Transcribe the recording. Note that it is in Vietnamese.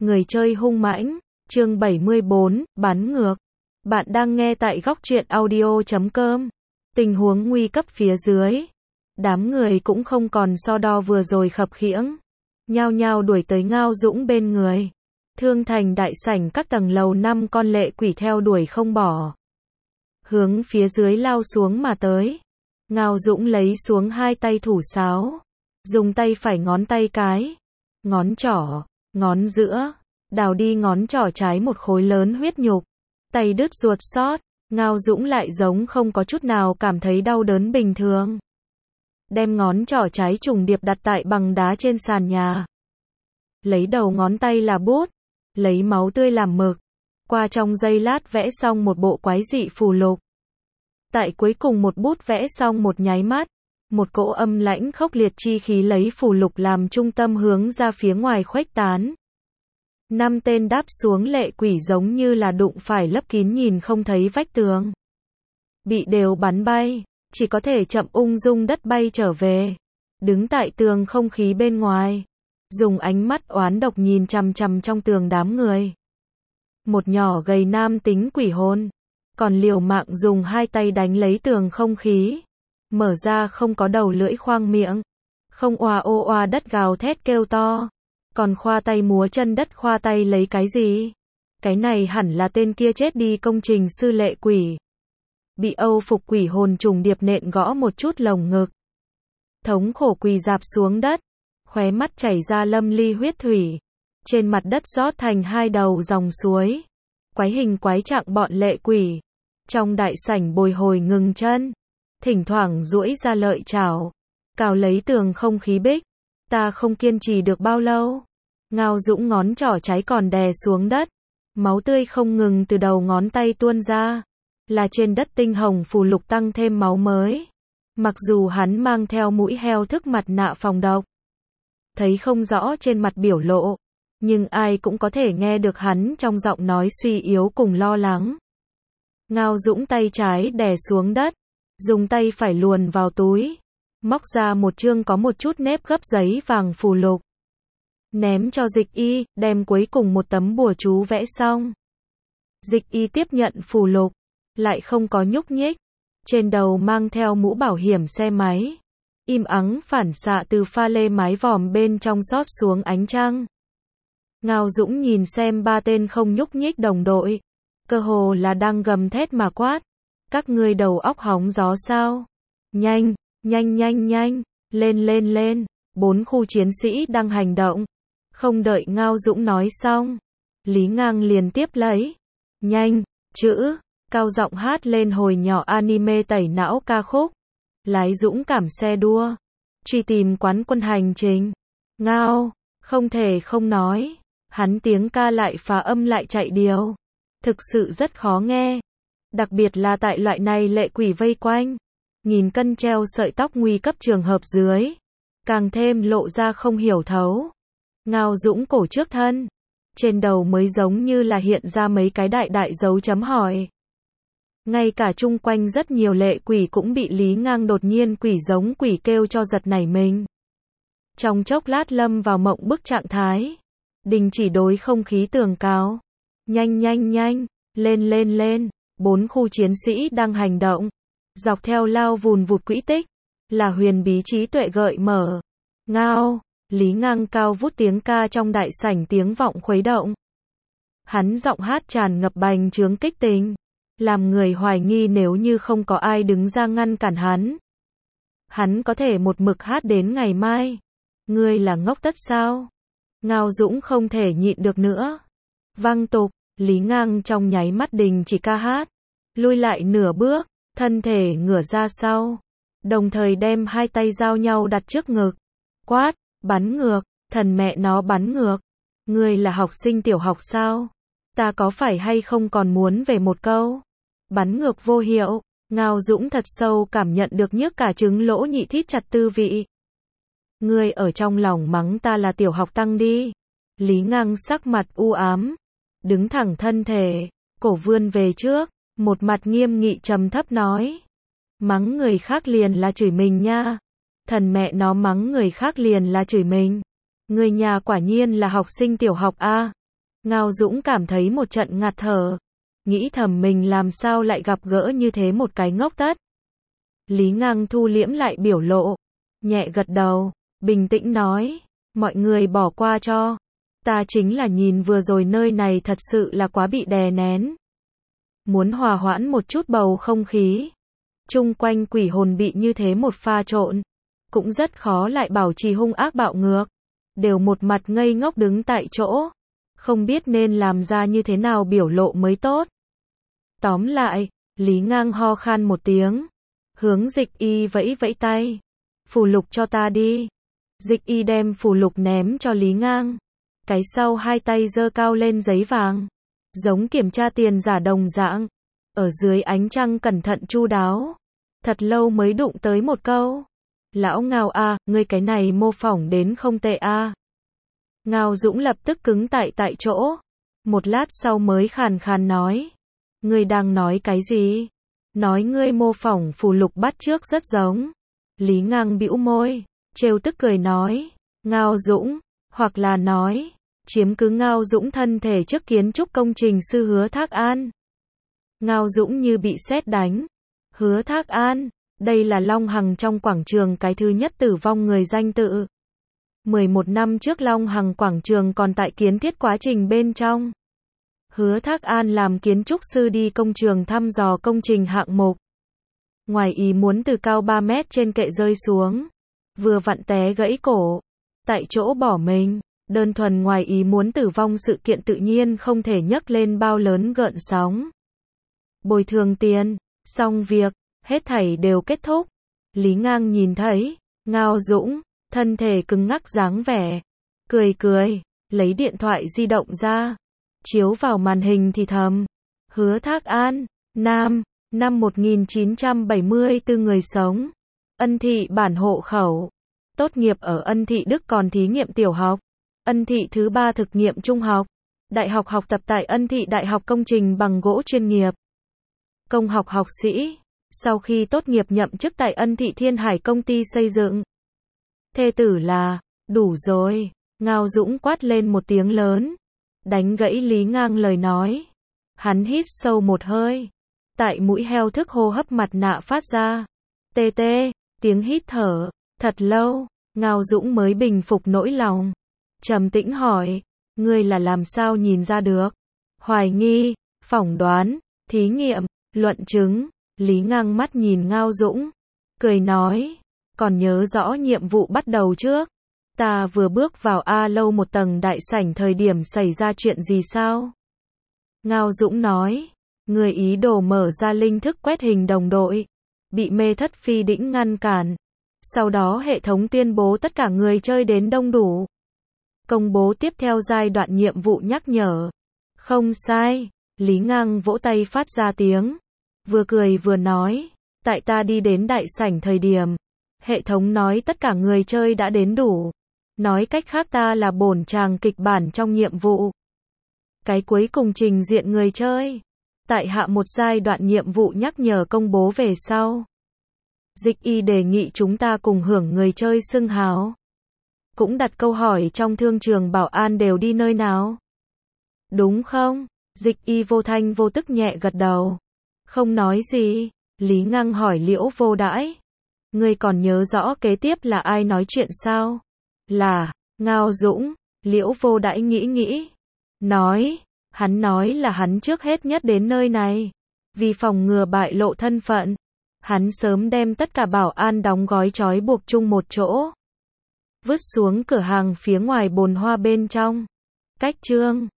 Người chơi hung mãnh, chương 74, bắn ngược. Bạn đang nghe tại góc truyện audio.com. Tình huống nguy cấp phía dưới. Đám người cũng không còn so đo vừa rồi khập khiễng. Nhao nhao đuổi tới Ngao Dũng bên người. Thương thành đại sảnh các tầng lầu 5 con lệ quỷ theo đuổi không bỏ. Hướng phía dưới lao xuống mà tới. Ngao Dũng lấy xuống hai tay thủ sáo. Dùng tay phải ngón tay cái, ngón trỏ, ngón giữa, đào đi ngón trỏ trái một khối lớn huyết nhục. Tay đứt ruột xót, Ngao Dũng lại giống không có chút nào cảm thấy đau đớn bình thường. Đem ngón trỏ trái trùng điệp đặt tại bằng đá trên sàn nhà. Lấy đầu ngón tay là bút, lấy máu tươi làm mực. Qua trong giây lát vẽ xong một bộ quái dị phù lục. Tại cuối cùng một bút vẽ xong một nháy mắt, một cỗ âm lãnh khốc liệt chi khí lấy phù lục làm trung tâm hướng ra phía ngoài khuếch tán. 5 tên đáp xuống lệ quỷ giống như là đụng phải lấp kín nhìn không thấy vách tường. Bị đều bắn bay, chỉ có thể chậm ung dung đất bay trở về. Đứng tại tường không khí bên ngoài, dùng ánh mắt oán độc nhìn chằm chằm trong tường đám người. Một nhỏ gầy nam tính quỷ hồn, còn liều mạng dùng hai tay đánh lấy tường không khí. Mở ra không có đầu lưỡi khoang miệng, không oa ô oa đất gào thét kêu to, còn khoa tay múa chân đất khoa tay lấy cái gì? Cái này hẳn là tên kia chết đi công trình sư lệ quỷ. Bị Âu phục quỷ hồn trùng điệp nện gõ một chút lồng ngực. Thống khổ quỳ rạp xuống đất, khóe mắt chảy ra lâm ly huyết thủy. Trên mặt đất rót thành hai đầu dòng suối. Quái hình quái trạng bọn lệ quỷ. Trong đại sảnh bồi hồi ngừng chân. Thỉnh thoảng duỗi ra lợi chảo, cào lấy tường không khí bích. Ta không kiên trì được bao lâu. Ngao Dũng ngón trỏ trái còn đè xuống đất. Máu tươi không ngừng từ đầu ngón tay tuôn ra. Là trên đất tinh hồng phù lục tăng thêm máu mới. Mặc dù hắn mang theo mũi heo thức mặt nạ phòng độc. Thấy không rõ trên mặt biểu lộ. Nhưng ai cũng có thể nghe được hắn trong giọng nói suy yếu cùng lo lắng. Ngao Dũng tay trái đè xuống đất. Dùng tay phải luồn vào túi, móc ra một chương có một chút nếp gấp giấy vàng phù lục. Ném cho Dịch Y, đem cuối cùng một tấm bùa chú vẽ xong. Dịch Y tiếp nhận phù lục, lại không có nhúc nhích. Trên đầu mang theo mũ bảo hiểm xe máy. Im ắng phản xạ từ pha lê mái vòm bên trong xót xuống ánh trăng. Ngao Dũng nhìn xem ba tên không nhúc nhích đồng đội. Cơ hồ là đang gầm thét mà quát. Các ngươi đầu óc hóng gió sao? Nhanh, nhanh nhanh nhanh, lên lên lên, 4 khu chiến sĩ đang hành động. Không đợi Ngao Dũng nói xong, Lý Ngang liền tiếp lấy. Nhanh, chữ, cao giọng hát lên hồi nhỏ anime tẩy não ca khúc. Lái dũng cảm xe đua, truy tìm quán quân hành trình. Ngao, không thể không nói, hắn tiếng ca lại phá âm lại chạy điều. Thực sự rất khó nghe. Đặc biệt là tại loại này lệ quỷ vây quanh. Nghìn cân treo sợi tóc nguy cấp trường hợp dưới. Càng thêm lộ ra không hiểu thấu. Ngao Dũng cổ trước thân. Trên đầu mới giống như là hiện ra mấy cái đại đại dấu chấm hỏi. Ngay cả chung quanh rất nhiều lệ quỷ cũng bị Lý Ngang đột nhiên quỷ giống quỷ kêu cho giật nảy mình. Trong chốc lát lâm vào mộng bức trạng thái. Đình chỉ đối không khí tường cao. Nhanh nhanh nhanh, lên lên lên. 4 khu chiến sĩ đang hành động. Dọc theo lao vùn vụt quỹ tích. Là huyền bí trí tuệ gợi mở. Ngao, Lý Ngang cao vút tiếng ca trong đại sảnh tiếng vọng khuấy động. Hắn giọng hát tràn ngập bành trướng kích tình. Làm người hoài nghi nếu như không có ai đứng ra ngăn cản hắn. Hắn có thể một mực hát đến ngày mai. Ngươi là ngốc tất sao? Ngao Dũng không thể nhịn được nữa. Vang tục. Lý Ngang trong nháy mắt đình chỉ ca hát, lui lại nửa bước, thân thể ngửa ra sau, đồng thời đem hai tay giao nhau đặt trước ngực, quát, bắn ngược, thần mẹ nó bắn ngược, ngươi là học sinh tiểu học sao? Ta có phải hay không còn muốn về một câu, bắn ngược vô hiệu. Ngao Dũng thật sâu cảm nhận được nhức cả trứng lỗ nhị thít chặt tư vị. Ngươi ở trong lòng mắng ta là tiểu học tăng đi. Lý Ngang sắc mặt u ám. Đứng thẳng thân thể, cổ vươn về trước, một mặt nghiêm nghị trầm thấp nói. Mắng người khác liền là chửi mình nha. Thần mẹ nó mắng người khác liền là chửi mình. Người nhà quả nhiên là học sinh tiểu học a. Ngao Dũng cảm thấy một trận ngạt thở. Nghĩ thầm mình làm sao lại gặp gỡ như thế một cái ngốc tất. Lý Ngang thu liễm lại biểu lộ. Nhẹ gật đầu, bình tĩnh nói. Mọi người bỏ qua cho. Ta chính là nhìn vừa rồi nơi này thật sự là quá bị đè nén. Muốn hòa hoãn một chút bầu không khí. Chung quanh quỷ hồn bị như thế một pha trộn. Cũng rất khó lại bảo trì hung ác bạo ngược. Đều một mặt ngây ngốc đứng tại chỗ. Không biết nên làm ra như thế nào biểu lộ mới tốt. Tóm lại, Lý Ngang ho khan một tiếng. Hướng Dịch Y vẫy vẫy tay. Phù lục cho ta đi. Dịch Y đem phù lục ném cho Lý Ngang. Cái sau hai tay giơ cao lên giấy vàng. Giống kiểm tra tiền giả đồng dạng. Ở dưới ánh trăng cẩn thận chu đáo. Thật lâu mới đụng tới một câu. Lão Ngao a, ngươi cái này mô phỏng đến không tệ a. Ngao Dũng lập tức cứng tại chỗ. Một lát sau mới khàn khàn nói. Ngươi đang nói cái gì? Nói ngươi mô phỏng phù lục bắt chước rất giống. Lý Ngang bĩu môi, trêu tức cười nói. Ngao Dũng, hoặc là nói, chiếm cứ Ngao Dũng thân thể trước kiến trúc công trình sư Hứa Thác An. Ngao Dũng như bị sét đánh. Hứa Thác An, đây là Long Hằng trong quảng trường cái thứ nhất tử vong người danh tự. 11 năm trước Long Hằng quảng trường còn tại kiến thiết quá trình bên trong. Hứa Thác An làm kiến trúc sư đi công trường thăm dò công trình hạng mục. Ngoài ý muốn từ cao 3 mét trên kệ rơi xuống. Vừa vặn té gãy cổ. Tại chỗ bỏ mình. Đơn thuần ngoài ý muốn tử vong sự kiện tự nhiên không thể nhấc lên bao lớn gợn sóng. Bồi thường tiền. Xong việc. Hết thảy đều kết thúc. Lý Ngang nhìn thấy. Ngao Dũng. Thân thể cứng ngắc dáng vẻ. Cười. Lấy điện thoại di động ra. Chiếu vào màn hình thì thầm. Hứa Thác An. Nam. Năm 1974 người sống. Ân Thị bản hộ khẩu. Tốt nghiệp ở Ân Thị Đức còn thí nghiệm tiểu học. Ân Thị thứ 3 thực nghiệm trung học. Đại học học tập tại Ân Thị Đại học công trình bằng gỗ chuyên nghiệp. Công học học sĩ. Sau khi tốt nghiệp nhậm chức tại Ân Thị Thiên Hải công ty xây dựng. Thê tử là. Đủ rồi. Ngao Dũng quát lên một tiếng lớn. Đánh gãy Lý Ngang lời nói. Hắn hít sâu một hơi. Tại mũi heo thức hô hấp mặt nạ phát ra. Tê tê, tiếng hít thở. Thật lâu, Ngao Dũng mới bình phục nỗi lòng. Trầm tĩnh hỏi. Ngươi là làm sao nhìn ra được? Hoài nghi, phỏng đoán, thí nghiệm, luận chứng. Lý Ngang mắt nhìn Ngao Dũng. Cười nói. Còn nhớ rõ nhiệm vụ bắt đầu trước. Ta vừa bước vào A lâu một tầng đại sảnh thời điểm xảy ra chuyện gì sao? Ngao Dũng nói. Người ý đồ mở ra linh thức quét hình đồng đội. Bị Mê Thất Phi Đĩnh ngăn cản. Sau đó hệ thống tuyên bố tất cả người chơi đến đông đủ. Công bố tiếp theo giai đoạn nhiệm vụ nhắc nhở. Không sai. Lý Ngang vỗ tay phát ra tiếng. Vừa cười vừa nói. Tại ta đi đến đại sảnh thời điểm. Hệ thống nói tất cả người chơi đã đến đủ. Nói cách khác ta là bổn chàng kịch bản trong nhiệm vụ. Cái cuối cùng trình diện người chơi. Tại hạ một giai đoạn nhiệm vụ nhắc nhở công bố về sau. Dịch Y đề nghị chúng ta cùng hưởng người chơi xưng hào. Cũng đặt câu hỏi trong thương trường bảo an đều đi nơi nào. Đúng không? Dịch Y vô thanh vô tức nhẹ gật đầu. Không nói gì. Lý Ngang hỏi Liễu Vô Đãi. Ngươi còn nhớ rõ kế tiếp là ai nói chuyện sao? Là Ngao Dũng. Liễu Vô Đãi nghĩ. Nói. Hắn nói là hắn trước hết nhất đến nơi này. Vì phòng ngừa bại lộ thân phận. Hắn sớm đem tất cả bảo an đóng gói trói buộc chung một chỗ. Vứt xuống cửa hàng phía ngoài bồn hoa bên trong. Cách chương